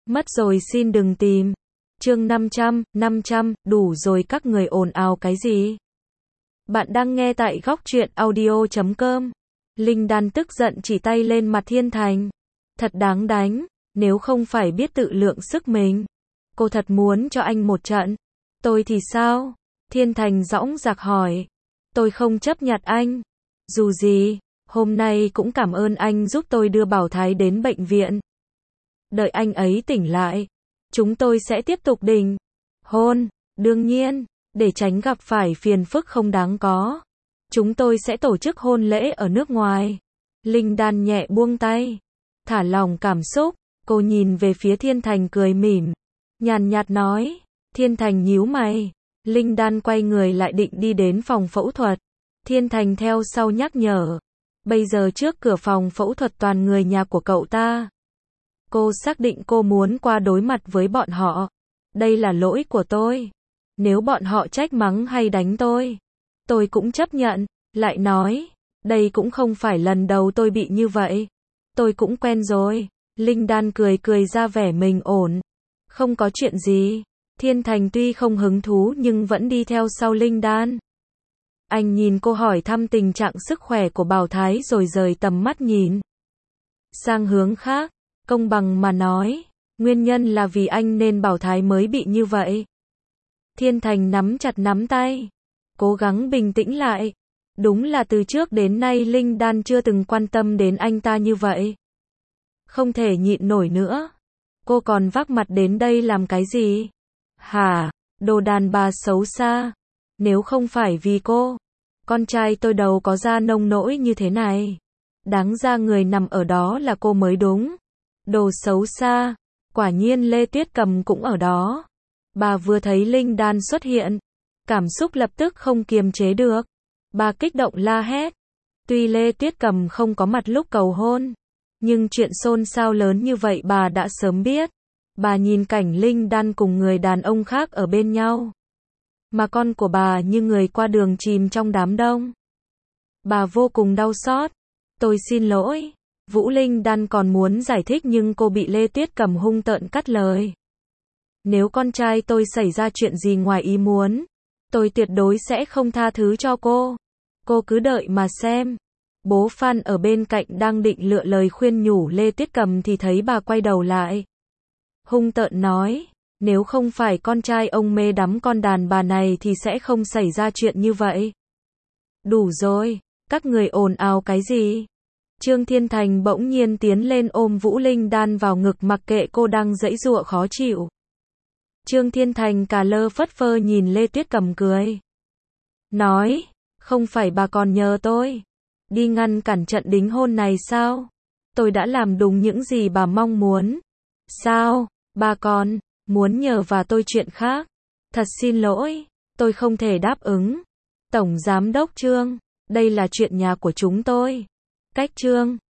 Mất rồi xin đừng tìm. Chương 500, đủ rồi các người ồn ào cái gì? Bạn đang nghe tại góc truyện audio.com. Linh Đan tức giận chỉ tay lên mặt Thiên Thành. Thật đáng đánh, nếu không phải biết tự lượng sức mình. Cô thật muốn cho anh một trận. Tôi thì sao? Thiên Thành dõng dạc hỏi. Tôi không chấp nhận anh. Dù gì, hôm nay cũng cảm ơn anh giúp tôi đưa Bảo Thái đến bệnh viện. Đợi anh ấy tỉnh lại, chúng tôi sẽ tiếp tục đính hôn. Đương nhiên, để tránh gặp phải phiền phức không đáng có, chúng tôi sẽ tổ chức hôn lễ ở nước ngoài. Linh Đan nhẹ buông tay, thả lỏng cảm xúc, cô nhìn về phía Thiên Thành cười mỉm, nhàn nhạt nói. Thiên Thành nhíu mày, Linh Đan quay người lại định đi đến phòng phẫu thuật. Thiên Thành theo sau nhắc nhở, bây giờ trước cửa phòng phẫu thuật toàn người nhà của cậu ta. Cô xác định cô muốn qua đối mặt với bọn họ. Đây là lỗi của tôi. Nếu bọn họ trách mắng hay đánh tôi cũng chấp nhận. Lại nói, đây cũng không phải lần đầu tôi bị như vậy. Tôi cũng quen rồi. Linh Đan cười cười ra vẻ mình ổn. Không có chuyện gì. Thiên Thành tuy không hứng thú nhưng vẫn đi theo sau Linh Đan. Anh nhìn cô hỏi thăm tình trạng sức khỏe của Bảo Thái rồi rời tầm mắt nhìn sang hướng khác. Công bằng mà nói, nguyên nhân là vì anh nên Bảo Thái mới bị như vậy. Thiên Thành nắm chặt nắm tay, cố gắng bình tĩnh lại. Đúng là từ trước đến nay Linh Đan chưa từng quan tâm đến anh ta như vậy. Không thể nhịn nổi nữa. Cô còn vác mặt đến đây làm cái gì? Hả? Đồ đàn bà xấu xa. Nếu không phải vì cô, con trai tôi đâu có ra nông nỗi như thế này. Đáng ra người nằm ở đó là cô mới đúng. Đồ xấu xa. Quả nhiên Lê Tuyết Cầm cũng ở đó. Bà vừa thấy Linh Đan xuất hiện, cảm xúc lập tức không kiềm chế được. Bà kích động la hét. Tuy Lê Tuyết Cầm không có mặt lúc cầu hôn, nhưng chuyện xôn xao lớn như vậy bà đã sớm biết. Bà nhìn cảnh Linh Đan cùng người đàn ông khác ở bên nhau, mà con của bà như người qua đường chìm trong đám đông. Bà vô cùng đau xót. Tôi xin lỗi. Vũ Linh Đan còn muốn giải thích nhưng cô bị Lê Tuyết Cầm hung tợn cắt lời. Nếu con trai tôi xảy ra chuyện gì ngoài ý muốn, tôi tuyệt đối sẽ không tha thứ cho cô. Cô cứ đợi mà xem. Bố Phan ở bên cạnh đang định lựa lời khuyên nhủ Lê Tuyết Cầm thì thấy bà quay đầu lại. Hung tợn nói, nếu không phải con trai ông mê đắm con đàn bà này thì sẽ không xảy ra chuyện như vậy. Đủ rồi, các người ồn ào cái gì? Trương Thiên Thành bỗng nhiên tiến lên ôm Vũ Linh Đan vào ngực mặc kệ cô đang giãy giụa khó chịu. Trương Thiên Thành cà lơ phất phơ nhìn Lê Tuyết Cầm cười. Nói, không phải bà còn nhờ tôi đi ngăn cản trận đính hôn này sao? Tôi đã làm đúng những gì bà mong muốn. Sao, bà còn muốn nhờ và tôi chuyện khác? Thật xin lỗi, tôi không thể đáp ứng. Tổng Giám đốc Trương, đây là chuyện nhà của chúng tôi. Cách Trương